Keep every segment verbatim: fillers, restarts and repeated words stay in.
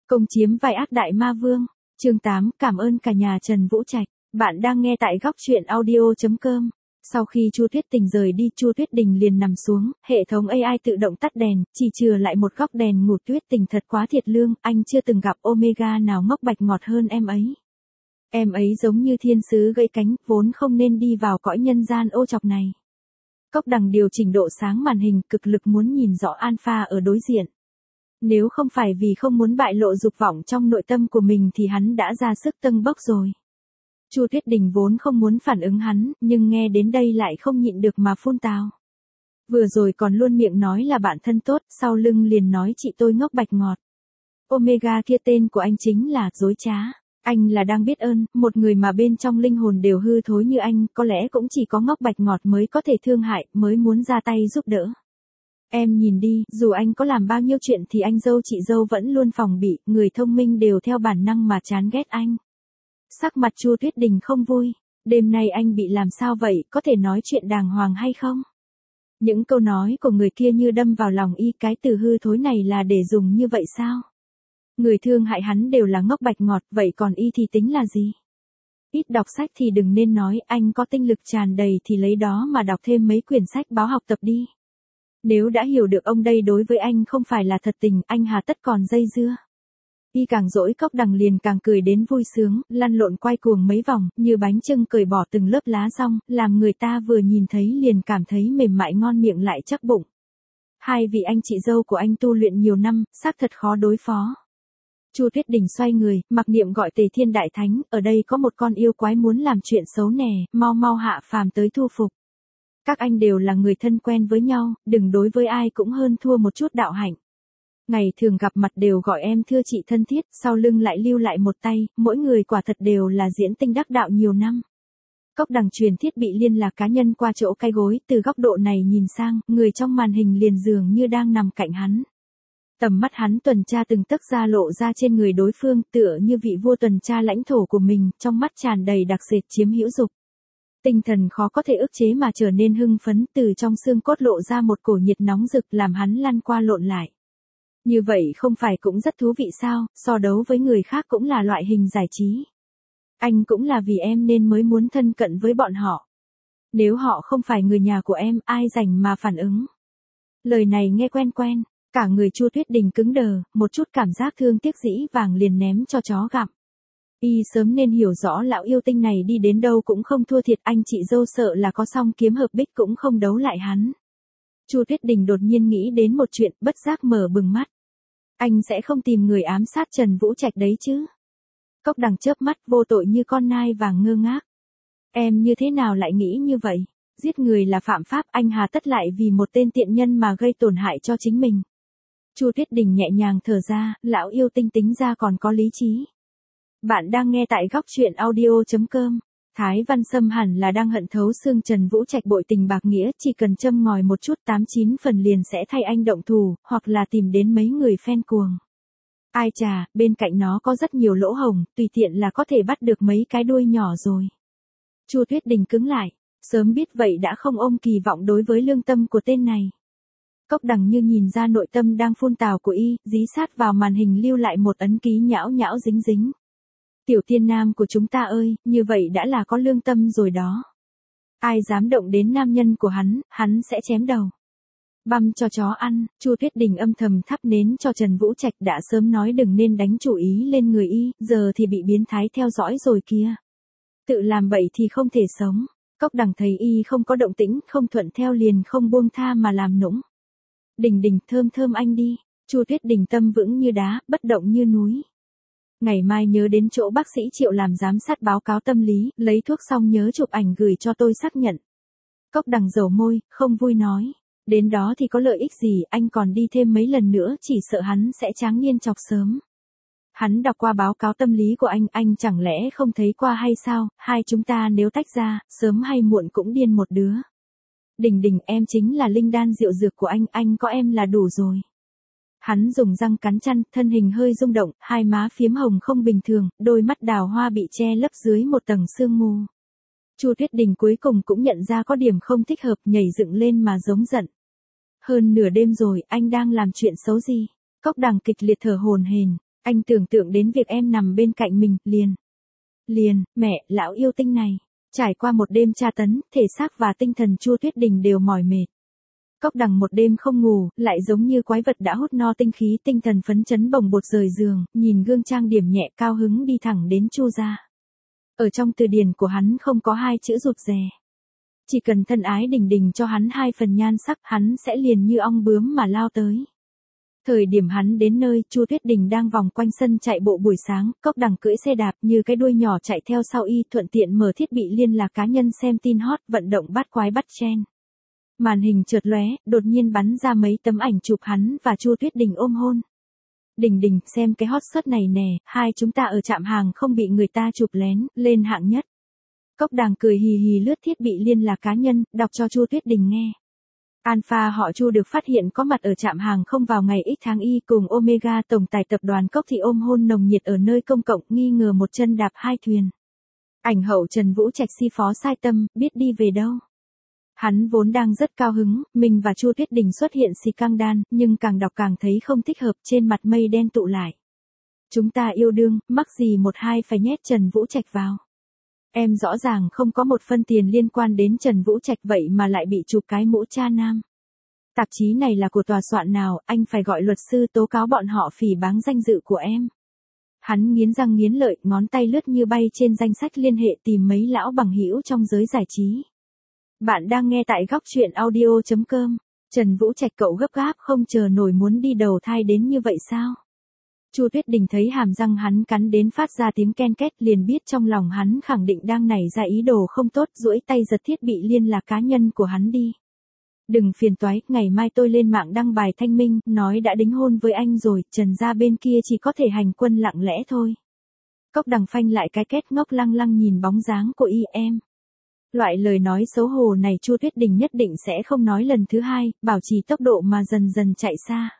Công chiếm vai ác đại ma vương. Chương tám, cảm ơn cả nhà Trần Vũ Trạch. Bạn đang nghe tại góc truyện audio chấm com. Sau khi Chu Tuyết Tình rời đi, Chu Tuyết Đình liền nằm xuống, hệ thống a i tự động tắt đèn, chỉ chừa lại một góc đèn ngủ. Tuyết Tình thật quá thiệt lương, anh chưa từng gặp Omega nào ngốc bạch ngọt hơn em ấy. Em ấy giống như thiên sứ gãy cánh, vốn không nên đi vào cõi nhân gian ô chọc này. Cốc Đằng điều chỉnh độ sáng màn hình, cực lực muốn nhìn rõ Alpha ở đối diện. Nếu không phải vì không muốn bại lộ dục vọng trong nội tâm của mình thì hắn đã ra sức tâng bốc rồi. Chu Tuyết Đình vốn không muốn phản ứng hắn, nhưng nghe đến đây lại không nhịn được mà phun tào. Vừa rồi còn luôn miệng nói là bạn thân tốt, sau lưng liền nói chị tôi ngốc bạch ngọt. Omega kia tên của anh chính là dối trá. Anh là đang biết ơn, một người mà bên trong linh hồn đều hư thối như anh, có lẽ cũng chỉ có ngốc bạch ngọt mới có thể thương hại, mới muốn ra tay giúp đỡ. Em nhìn đi, dù anh có làm bao nhiêu chuyện thì anh dâu chị dâu vẫn luôn phòng bị, người thông minh đều theo bản năng mà chán ghét anh. Sắc mặt Chu Tuyết Đình không vui. Đêm nay anh bị làm sao vậy, có thể nói chuyện đàng hoàng hay không? Những câu nói của người kia như đâm vào lòng y, cái từ hư thối này là để dùng như vậy sao? Người thương hại hắn đều là ngốc bạch ngọt, vậy còn y thì tính là gì? Ít đọc sách thì đừng nên nói, anh có tinh lực tràn đầy thì lấy đó mà đọc thêm mấy quyển sách báo học tập đi. Nếu đã hiểu được ông đây đối với anh không phải là thật tình, anh hà tất còn dây dưa. Y càng dỗi, Cốc Đằng liền càng cười đến vui sướng, lăn lộn quay cuồng mấy vòng, như bánh chưng cởi bỏ từng lớp lá rong, làm người ta vừa nhìn thấy liền cảm thấy mềm mại ngon miệng lại chắc bụng. Hai vị anh chị dâu của anh tu luyện nhiều năm, xác thật khó đối phó. Chu Tuyết Đình xoay người, mặc niệm gọi Tề Thiên Đại Thánh, ở đây có một con yêu quái muốn làm chuyện xấu nè, mau mau hạ phàm tới thu phục. Các anh đều là người thân quen với nhau, đừng đối với ai cũng hơn thua một chút đạo hạnh. Ngày thường gặp mặt đều gọi em thưa chị thân thiết, sau lưng lại lưu lại một tay, mỗi người quả thật đều là diễn tinh đắc đạo nhiều năm. Cốc Đằng truyền thiết bị liên lạc cá nhân qua chỗ cái gối, từ góc độ này nhìn sang, người trong màn hình liền dường như đang nằm cạnh hắn. Tầm mắt hắn tuần tra từng tấc da lộ ra trên người đối phương, tựa như vị vua tuần tra lãnh thổ của mình, trong mắt tràn đầy đặc sệt chiếm hữu dục. Tinh thần khó có thể ức chế mà trở nên hưng phấn, từ trong xương cốt lộ ra một cổ nhiệt nóng rực làm hắn lăn qua lộn lại. Như vậy không phải cũng rất thú vị sao, so đấu với người khác cũng là loại hình giải trí. Anh cũng là vì em nên mới muốn thân cận với bọn họ. Nếu họ không phải người nhà của em, ai rảnh mà phản ứng. Lời này nghe quen quen, cả người Chu Tuyết Đình cứng đờ, một chút cảm giác thương tiếc dĩ vàng liền ném cho chó gặm. Y sớm nên hiểu rõ lão yêu tinh này đi đến đâu cũng không thua thiệt, anh chị dâu sợ là có song kiếm hợp bích cũng không đấu lại hắn. Chu Tuyết Đình đột nhiên nghĩ đến một chuyện, bất giác mở bừng mắt. Anh sẽ không tìm người ám sát Trần Vũ Trạch đấy chứ? Cốc Đằng chớp mắt vô tội như con nai vàng ngơ ngác. Em như thế nào lại nghĩ như vậy? Giết người là phạm pháp, anh hà tất lại vì một tên tiện nhân mà gây tổn hại cho chính mình. Chu Tuyết Đình nhẹ nhàng thở ra, lão yêu tinh tính ra còn có lý trí. Bạn đang nghe tại góc truyện audio chấm com. Thái Văn Sâm hẳn là đang hận thấu xương Trần Vũ Trạch bội tình bạc nghĩa, chỉ cần châm ngòi một chút tám chín phần liền sẽ thay anh động thủ, hoặc là tìm đến mấy người fan cuồng. Ai chà, bên cạnh nó có rất nhiều lỗ hổng, tùy tiện là có thể bắt được mấy cái đuôi nhỏ rồi. Chu Tuyết Đình cứng lại, sớm biết vậy đã không ôm kỳ vọng đối với lương tâm của tên này. Cốc Đằng như nhìn ra nội tâm đang phun tào của y, dí sát vào màn hình lưu lại một ấn ký nhão nhão dính dính. Tiểu tiên nam của chúng ta ơi, như vậy đã là có lương tâm rồi đó. Ai dám động đến nam nhân của hắn, hắn sẽ chém đầu. Băm cho chó ăn, Chu Tuyết Đình âm thầm thắp nến cho Trần Vũ Trạch, đã sớm nói đừng nên đánh chủ ý lên người y, giờ thì bị biến thái theo dõi rồi kia. Tự làm bậy thì không thể sống. Cốc Đằng thấy y không có động tĩnh, không thuận theo liền không buông tha mà làm nũng. Đình Đình, thơm thơm anh đi. Chu Tuyết Đình tâm vững như đá, bất động như núi. Ngày mai nhớ đến chỗ bác sĩ Triệu làm giám sát báo cáo tâm lý, lấy thuốc xong nhớ chụp ảnh gửi cho tôi xác nhận. Cốc Đằng dầu môi, không vui nói. Đến đó thì có lợi ích gì, anh còn đi thêm mấy lần nữa, chỉ sợ hắn sẽ tráng niên chọc sớm. Hắn đọc qua báo cáo tâm lý của anh, anh chẳng lẽ không thấy qua hay sao, hai chúng ta nếu tách ra, sớm hay muộn cũng điên một đứa. Đình Đình, em chính là linh đan rượu dược của anh, anh có em là đủ rồi. Hắn dùng răng cắn chăn, thân hình hơi rung động, hai má phiếm hồng không bình thường, đôi mắt đào hoa bị che lấp dưới một tầng sương mù. Chu Tuyết Đình cuối cùng cũng nhận ra có điểm không thích hợp, nhảy dựng lên mà giống giận. Hơn nửa đêm rồi, anh đang làm chuyện xấu gì? Cốc Đằng kịch liệt thở hổn hển. Anh tưởng tượng đến việc em nằm bên cạnh mình, liền. Liền, mẹ, lão yêu tinh này. Trải qua một đêm tra tấn, thể xác và tinh thần Chu Tuyết Đình đều mỏi mệt. Cốc Đằng một đêm không ngủ, lại giống như quái vật đã hút no tinh khí, tinh thần phấn chấn bồng bột rời giường, nhìn gương trang điểm nhẹ cao hứng đi thẳng đến Chu gia. Ở trong từ điển của hắn không có hai chữ rụt rè. Chỉ cần thân ái Đình Đình cho hắn hai phần nhan sắc, hắn sẽ liền như ong bướm mà lao tới. Thời điểm hắn đến nơi, Chu Tuyết Đình đang vòng quanh sân chạy bộ buổi sáng, Cốc Đằng cưỡi xe đạp như cái đuôi nhỏ chạy theo sau y, thuận tiện mở thiết bị liên lạc cá nhân xem tin hot, vận động bắt quái bắt trend. Màn hình chợt lóe, đột nhiên bắn ra mấy tấm ảnh chụp hắn và Chu Tuyết Đình ôm hôn. Đình Đình, xem cái hot shot này nè, hai chúng ta ở trạm hàng không bị người ta chụp lén, lên hạng nhất. Cốc Đằng cười hì hì lướt thiết bị liên lạc cá nhân, đọc cho Chu Tuyết Đình nghe. Alpha họ Chu được phát hiện có mặt ở trạm hàng không vào ngày X tháng Y cùng Omega tổng tài tập đoàn Cốc Thị ôm hôn nồng nhiệt ở nơi công cộng, nghi ngờ một chân đạp hai thuyền. Ảnh hậu Trần Vũ Trạch si phó sai tâm, biết đi về đâu. Hắn vốn đang rất cao hứng, mình và Chu Tuyết Đình xuất hiện xì căng đan, nhưng càng đọc càng thấy không thích hợp, trên mặt mây đen tụ lại. Chúng ta yêu đương, mắc gì một hai phải nhét Trần Vũ Trạch vào. Em rõ ràng không có một phân tiền liên quan đến Trần Vũ Trạch vậy mà lại bị chụp cái mũ cha nam. Tạp chí này là của tòa soạn nào, anh phải gọi luật sư tố cáo bọn họ phỉ báng danh dự của em. Hắn nghiến răng nghiến lợi, ngón tay lướt như bay trên danh sách liên hệ tìm mấy lão bằng hữu trong giới giải trí. Bạn đang nghe tại góc truyện audio chấm com. Trần Vũ Trạch cậu gấp gáp không chờ nổi muốn đi đầu thai đến như vậy sao? Chu Tuyết Đình thấy hàm răng hắn cắn đến phát ra tiếng ken két, liền biết trong lòng hắn khẳng định đang nảy ra ý đồ không tốt, duỗi tay giật thiết bị liên lạc cá nhân của hắn đi. Đừng phiền toái, ngày mai tôi lên mạng đăng bài thanh minh, nói đã đính hôn với anh rồi, Trần gia bên kia chỉ có thể hành quân lặng lẽ thôi. Cốc Đằng phanh lại cái két, ngốc lăng lăng nhìn bóng dáng của y em. Loại lời nói xấu hổ này Chu Tuyết Đình nhất định sẽ không nói lần thứ hai, bảo trì tốc độ mà dần dần chạy xa.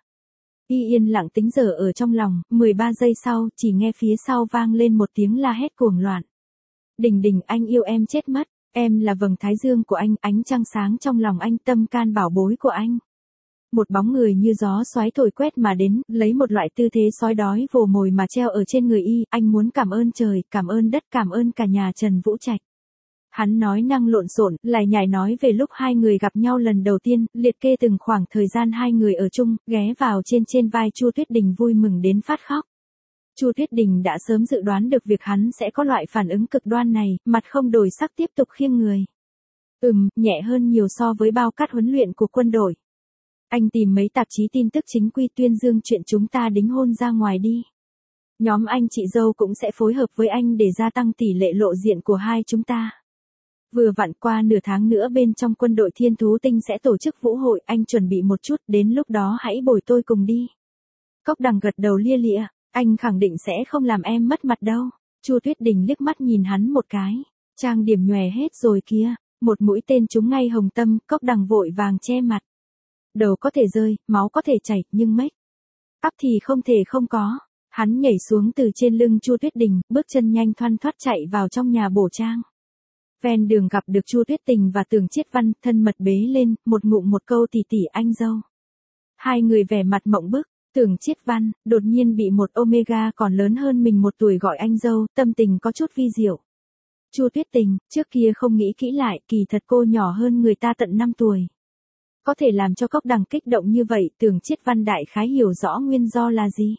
Y yên lặng tính giờ ở trong lòng, mười ba giây sau, chỉ nghe phía sau vang lên một tiếng la hét cuồng loạn. Đình Đình, anh yêu em chết mất, em là vầng thái dương của anh, ánh trăng sáng trong lòng anh, tâm can bảo bối của anh. Một bóng người như gió xoáy thổi quét mà đến, lấy một loại tư thế sói đói vồ mồi mà treo ở trên người y, anh muốn cảm ơn trời, cảm ơn đất, cảm ơn cả nhà Trần Vũ Trạch. Hắn nói năng lộn xộn, lại nhải nói về lúc hai người gặp nhau lần đầu tiên, liệt kê từng khoảng thời gian hai người ở chung, ghé vào trên trên vai Chu Tuyết Đình vui mừng đến phát khóc. Chu Tuyết Đình đã sớm dự đoán được việc hắn sẽ có loại phản ứng cực đoan này, mặt không đổi sắc tiếp tục khiêng người. Ừm, nhẹ hơn nhiều so với bao cát huấn luyện của quân đội. Anh tìm mấy tạp chí tin tức chính quy tuyên dương chuyện chúng ta đính hôn ra ngoài đi. Nhóm anh chị dâu cũng sẽ phối hợp với anh để gia tăng tỷ lệ lộ diện của hai chúng ta. Vừa vặn qua nửa tháng nữa bên trong quân đội Thiên Thú Tinh sẽ tổ chức vũ hội, anh chuẩn bị một chút, đến lúc đó hãy bồi tôi cùng đi. Cốc Đằng gật đầu lia lịa, anh khẳng định sẽ không làm em mất mặt đâu. Chu Tuyết Đình liếc mắt nhìn hắn một cái, trang điểm nhòe hết rồi kia, một mũi tên trúng ngay hồng tâm, Cốc Đằng vội vàng che mặt. Đầu có thể rơi, máu có thể chảy, nhưng make up thì không thể không có. Hắn nhảy xuống từ trên lưng Chu Tuyết Đình, bước chân nhanh thoăn thoắt chạy vào trong nhà bổ trang. Ven đường gặp được Chu Tuyết Tình và Tưởng Chiết Văn, thân mật bế lên, một ngụm một câu tỷ tỷ anh dâu. Hai người vẻ mặt mộng bức, Tưởng Chiết Văn, đột nhiên bị một Omega còn lớn hơn mình một tuổi gọi anh dâu, tâm tình có chút vi diệu. Chu Tuyết Tình, trước kia không nghĩ kỹ lại, kỳ thật cô nhỏ hơn người ta tận năm tuổi. Có thể làm cho Cốc Đằng kích động như vậy, Tưởng Chiết Văn đại khái hiểu rõ nguyên do là gì.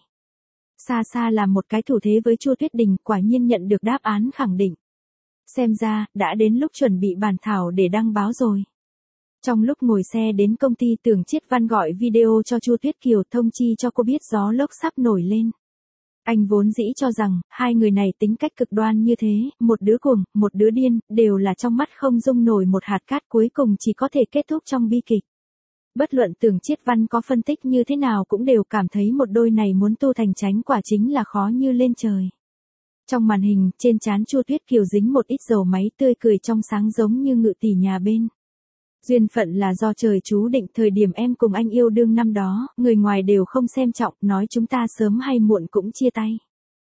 Xa xa làm một cái thủ thế với Chu Tuyết Đình, quả nhiên nhận được đáp án khẳng định. Xem ra, đã đến lúc chuẩn bị bản thảo để đăng báo rồi. Trong lúc ngồi xe đến công ty, Tưởng Chiết Văn gọi video cho Chu Tuyết Kiều thông chi cho cô biết gió lốc sắp nổi lên. Anh vốn dĩ cho rằng, hai người này tính cách cực đoan như thế, một đứa cuồng, một đứa điên, đều là trong mắt không dung nổi một hạt cát, cuối cùng chỉ có thể kết thúc trong bi kịch. Bất luận Tưởng Chiết Văn có phân tích như thế nào cũng đều cảm thấy một đôi này muốn tu thành chánh quả chính là khó như lên trời. Trong màn hình, trên trán Chu Tuyết Kiều dính một ít dầu máy, tươi cười trong sáng giống như ngự tỷ nhà bên. Duyên phận là do trời chú định, thời điểm em cùng anh yêu đương năm đó, người ngoài đều không xem trọng, nói chúng ta sớm hay muộn cũng chia tay.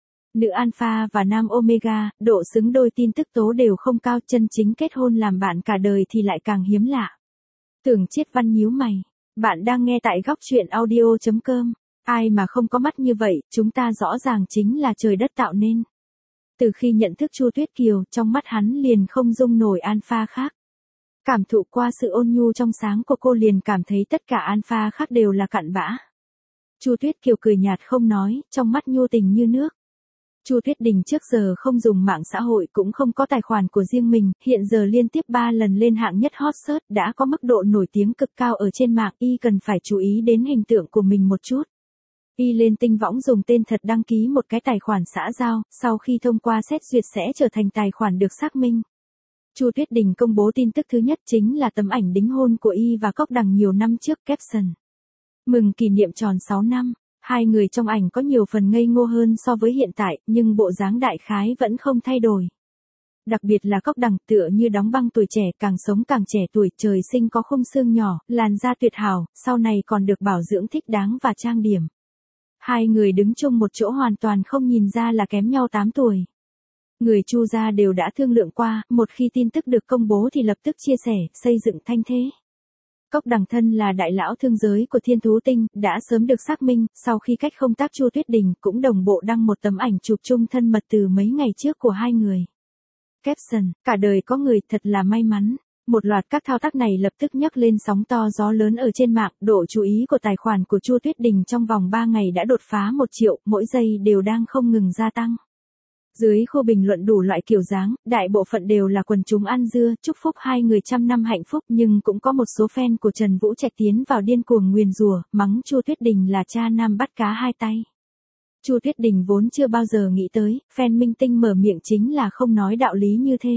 Nữ Alpha và nam Omega, độ xứng đôi tin tức tố đều không cao, chân chính kết hôn làm bạn cả đời thì lại càng hiếm lạ. Tưởng Chiết Văn nhíu mày, bạn đang nghe tại góc truyện audio chấm com. Ai mà không có mắt như vậy, chúng ta rõ ràng chính là trời đất tạo nên. Từ khi nhận thức Chu Tuyết Kiều, trong mắt hắn liền không dung nổi alpha khác. Cảm thụ qua sự ôn nhu trong sáng của cô liền cảm thấy tất cả alpha khác đều là cặn bã. Chu Tuyết Kiều cười nhạt không nói, trong mắt nhu tình như nước. Chu Tuyết Đình trước giờ không dùng mạng xã hội cũng không có tài khoản của riêng mình, hiện giờ liên tiếp ba lần lên hạng nhất hot search đã có mức độ nổi tiếng cực cao ở trên mạng, y cần phải chú ý đến hình tượng của mình một chút. Y lên Tinh Võng dùng tên thật đăng ký một cái tài khoản xã giao, sau khi thông qua xét duyệt sẽ trở thành tài khoản được xác minh. Chu Tuyết Đình công bố tin tức thứ nhất chính là tấm ảnh đính hôn của y và Cốc Đằng nhiều năm trước, caption: mừng kỷ niệm tròn sáu năm. Hai người trong ảnh có nhiều phần ngây ngô hơn so với hiện tại, nhưng bộ dáng đại khái vẫn không thay đổi. Đặc biệt là Cốc Đằng tựa như đóng băng tuổi trẻ, càng sống càng trẻ tuổi, trời sinh có khung xương nhỏ, làn da tuyệt hảo, sau này còn được bảo dưỡng thích đáng và trang điểm. Hai người đứng chung một chỗ hoàn toàn không nhìn ra là kém nhau tám tuổi. Người Chu gia đều đã thương lượng qua, một khi tin tức được công bố thì lập tức chia sẻ, xây dựng thanh thế. Cốc Đằng thân là đại lão thương giới của Thiên Thú Tinh, đã sớm được xác minh, sau khi cách không tác Chu Tuyết Đình cũng đồng bộ đăng một tấm ảnh chụp chung thân mật từ mấy ngày trước của hai người. Caption: cả đời có người thật là may mắn. Một loạt các thao tác này lập tức nhấc lên sóng to gió lớn ở trên mạng, độ chú ý của tài khoản của Chu Tuyết Đình trong vòng ba ngày đã đột phá một triệu, mỗi giây đều đang không ngừng gia tăng. Dưới khu bình luận đủ loại kiểu dáng, đại bộ phận đều là quần chúng ăn dưa, chúc phúc hai người trăm năm hạnh phúc, nhưng cũng có một số fan của Trần Vũ Trạch tiến vào điên cuồng nguyền rủa, mắng Chu Tuyết Đình là cha nam bắt cá hai tay. Chu Tuyết Đình vốn chưa bao giờ nghĩ tới, fan minh tinh mở miệng chính là không nói đạo lý như thế.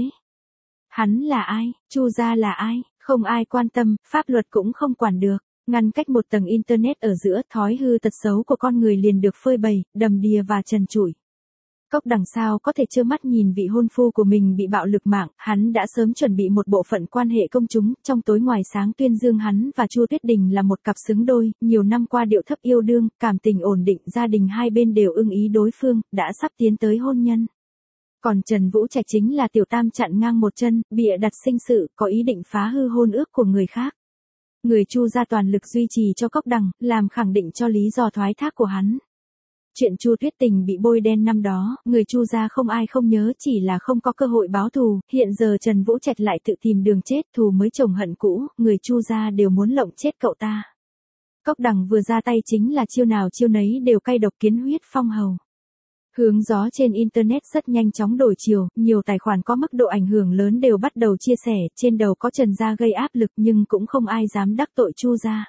Hắn là ai, Chu gia là ai, không ai quan tâm, pháp luật cũng không quản được. Ngăn cách một tầng internet ở giữa, thói hư tật xấu của con người liền được phơi bày, đầm đìa và trần trụi. Cốc Đằng sao có thể trơ mắt nhìn vị hôn phu của mình bị bạo lực mạng, hắn đã sớm chuẩn bị một bộ phận quan hệ công chúng, trong tối ngoài sáng tuyên dương hắn và Chu Tuyết Đình là một cặp xứng đôi, nhiều năm qua điệu thấp yêu đương, cảm tình ổn định, gia đình hai bên đều ưng ý đối phương, đã sắp tiến tới hôn nhân. Còn Trần Vũ Trạch chính là tiểu tam chặn ngang một chân, bịa đặt sinh sự, có ý định phá hư hôn ước của người khác. Người Chu gia toàn lực duy trì cho Cốc Đằng, làm khẳng định cho lý do thoái thác của hắn. Chuyện Chu Tuyết Tình bị bôi đen năm đó, người Chu gia không ai không nhớ, chỉ là không có cơ hội báo thù, hiện giờ Trần Vũ Trạch lại tự tìm đường chết, thù mới chồng hận cũ, người Chu gia đều muốn lộng chết cậu ta. Cốc Đằng vừa ra tay chính là chiêu nào chiêu nấy đều cay độc, kiến huyết phong hầu. Hướng gió trên internet rất nhanh chóng đổi chiều, nhiều tài khoản có mức độ ảnh hưởng lớn đều bắt đầu chia sẻ, trên đầu có Trần gia gây áp lực nhưng cũng không ai dám đắc tội Chu gia.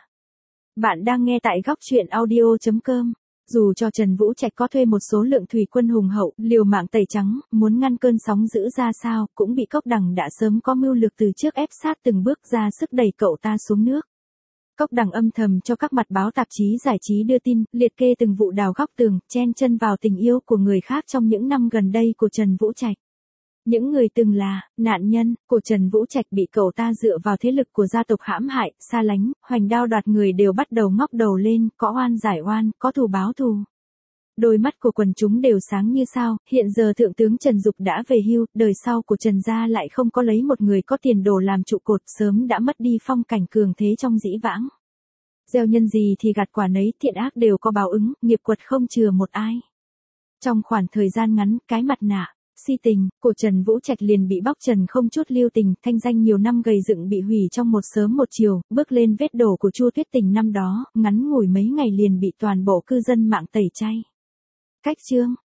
Bạn đang nghe tại góc truyện audio chấm com. Dù cho Trần Vũ Trạch có thuê một số lượng thủy quân hùng hậu, liều mạng tẩy trắng, muốn ngăn cơn sóng dữ ra sao, cũng bị Cốc Đằng đã sớm có mưu lược từ trước ép sát từng bước ra sức đẩy cậu ta xuống nước. Cốc Đằng âm thầm cho các mặt báo tạp chí giải trí đưa tin, liệt kê từng vụ đào góc tường, chen chân vào tình yêu của người khác trong những năm gần đây của Trần Vũ Trạch. Những người từng là nạn nhân của Trần Vũ Trạch bị cậu ta dựa vào thế lực của gia tộc hãm hại, xa lánh, hoành đao đoạt người đều bắt đầu ngóc đầu lên, có oan giải oan, có thù báo thù. Đôi mắt của quần chúng đều sáng như sao, hiện giờ thượng tướng Trần Dục đã về hưu, đời sau của Trần gia lại không có lấy một người có tiền đồ làm trụ cột, sớm đã mất đi phong cảnh cường thế trong dĩ vãng. Gieo nhân gì thì gặt quả nấy, thiện ác đều có báo ứng, nghiệp quật không chừa một ai. Trong khoảng thời gian ngắn, cái mặt nạ si tình của Trần Vũ Trạch liền bị bóc trần không chút lưu tình, thanh danh nhiều năm gầy dựng bị hủy trong một sớm một chiều, bước lên vết đổ của Chu Tuyết Tình năm đó, ngắn ngủi mấy ngày liền bị toàn bộ cư dân mạng tẩy chay. Cách chương